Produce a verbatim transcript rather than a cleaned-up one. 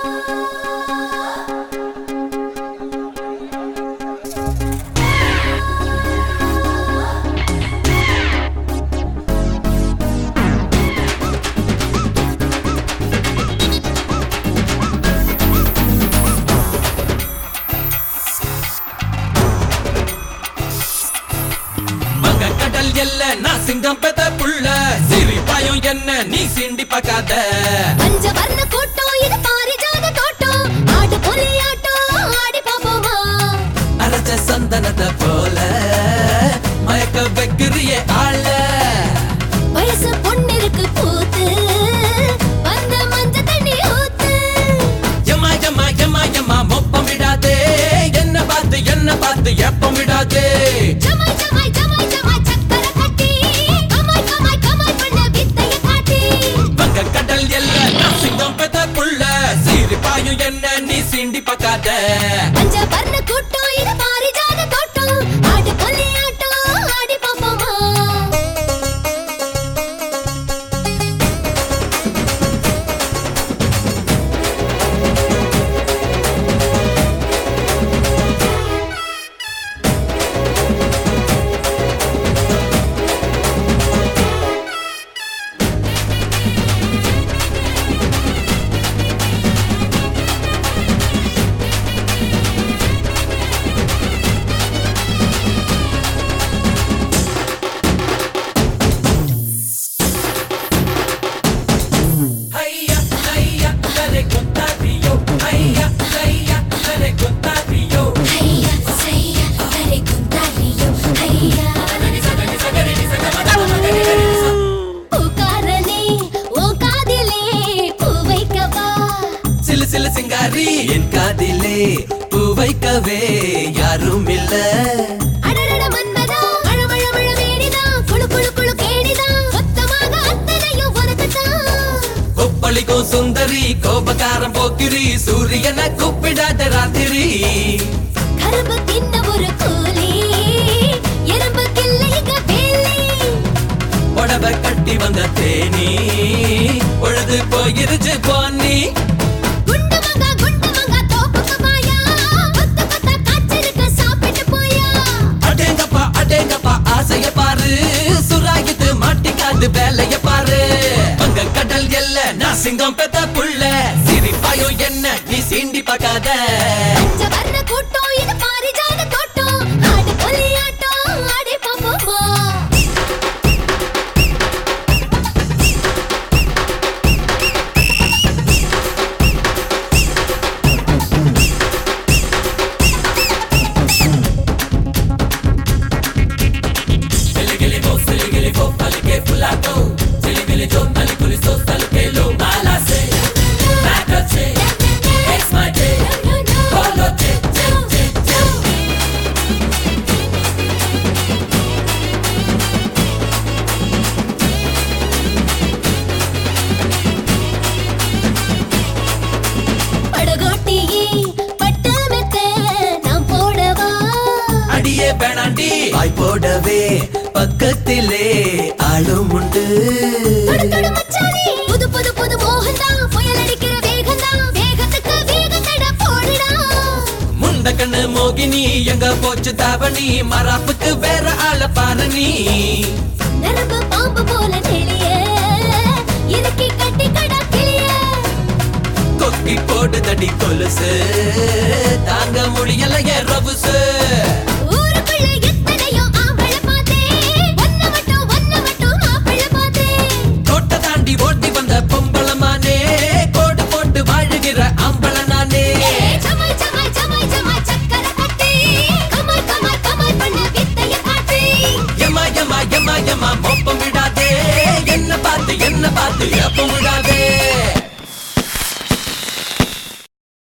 நான் சிங்கம் பெத்த புள்ள சிரி பாயும் என்ன நீ சிண்டி பார்க்காத பஞ்ச வர்ண கூட்டம் இது பாரிஜாத தோட்டம் ஆடு புலியாட்டம் ஆடி பாப்போமா அரச்ச சந்தனத்தை போல மயக்க வைக்கிறியே ஆள வயசு பொண்ணிருக்கு பூத்து வந்த மஞ்ச தண்ணி ஊத்து எம்மா எம்மா எம்மா எம்மா மொப்பம் விடாதே என்ன பார்த்து என்ன பார்த்து எப்பம் விடாதே ஜமாய் ஜமாய் ஜமாய் ஜமாய் சக்கர கட்டி கமாய் கமாய் கமாய் பண்ண வித்தைய காட்டி வங்க கடல் எல்ல நான் சிங்கம் பெத்த புள்ள சிரி பாயும் என்ன நீ சிண்டி பார்க்காத பஞ்ச வர்ண கூட்டம் இது பாரிஜாத தோட்டம் ஆடு புலியாட்டம் ஆடி பாப்போமா சிங்காரி என் காதிலே பூ வைக்கவே யாரும் இல்ல அடடட மன்மதா அழமழ மழ வேடிதா குளு குளு குளு கேடிதா மொத்தமாக அத்தனையும் உனக்குதான் ஒப்பளிக்கும் சுந்தரி கோபக்காரம் போக்கிரி சூரியனை கூப்பிடாத ராத்திரி கரும்பு தின்ன ஒரு கூலி எறும்பு கிள்ளைங்க வேலி உடவ கட்டி வந்த தேனி பொழுது போயிருச்சு போனி குண்டு மங்கா குண்டு மங்கா தோப்புக்கு வாயா கொத்து கொத்தா காய்ச்சலுக்கு சாப்பிட்டு போயா அடேங்கப்பா அடேங்கப்பா ஆசைய பாரு சுராகித்து மாட்டிக்காது வேலைய பாரு வங்க கடல் எல்ல நான் சிங்கம் பெத்த புள்ள சிரிப்பாயும் என்ன நீ சீண்டி பார்க்காத பஞ்ச வர்ண கூட்டம் இது பாரிஜாத தோட்டம் ஆடு புலியாட்டம் ஆடி பாப்போமா வேணாண்டி வாய் போடவே பக்கத்திலே ஆளும் உண்டு புது புது புது மோகந்தா புயல் அடிக்கிற வேகந்தா வேகத்துக்கு வேகத்தட போடுடா முண்ட கண்ணு மோகினி எங்க போச்சு தாவணி மராப்புக்கு வேற ஆள பாரு நீ நரம்பு பாம்பு போல நெளிய இறுக்கி கட்டி கடா கிளிய கொக்கி போடு தடி கொலுசு தாங்க முடியலைய ரவுசு பொம்பளமானே கோடு போட்டு வாழுகிற அம்பள நானே ஜமாய் ஜமாய் ஜமாய் ஜமாய் சக்கர கட்டி கமாய் கமாய் கமாய் பண்ண வித்தைய காட்டி எம்மா எம்மா எம்மா எம்மா மொப்பம் விடாதே என்ன பார்த்து என்ன பார்த்து எப்ப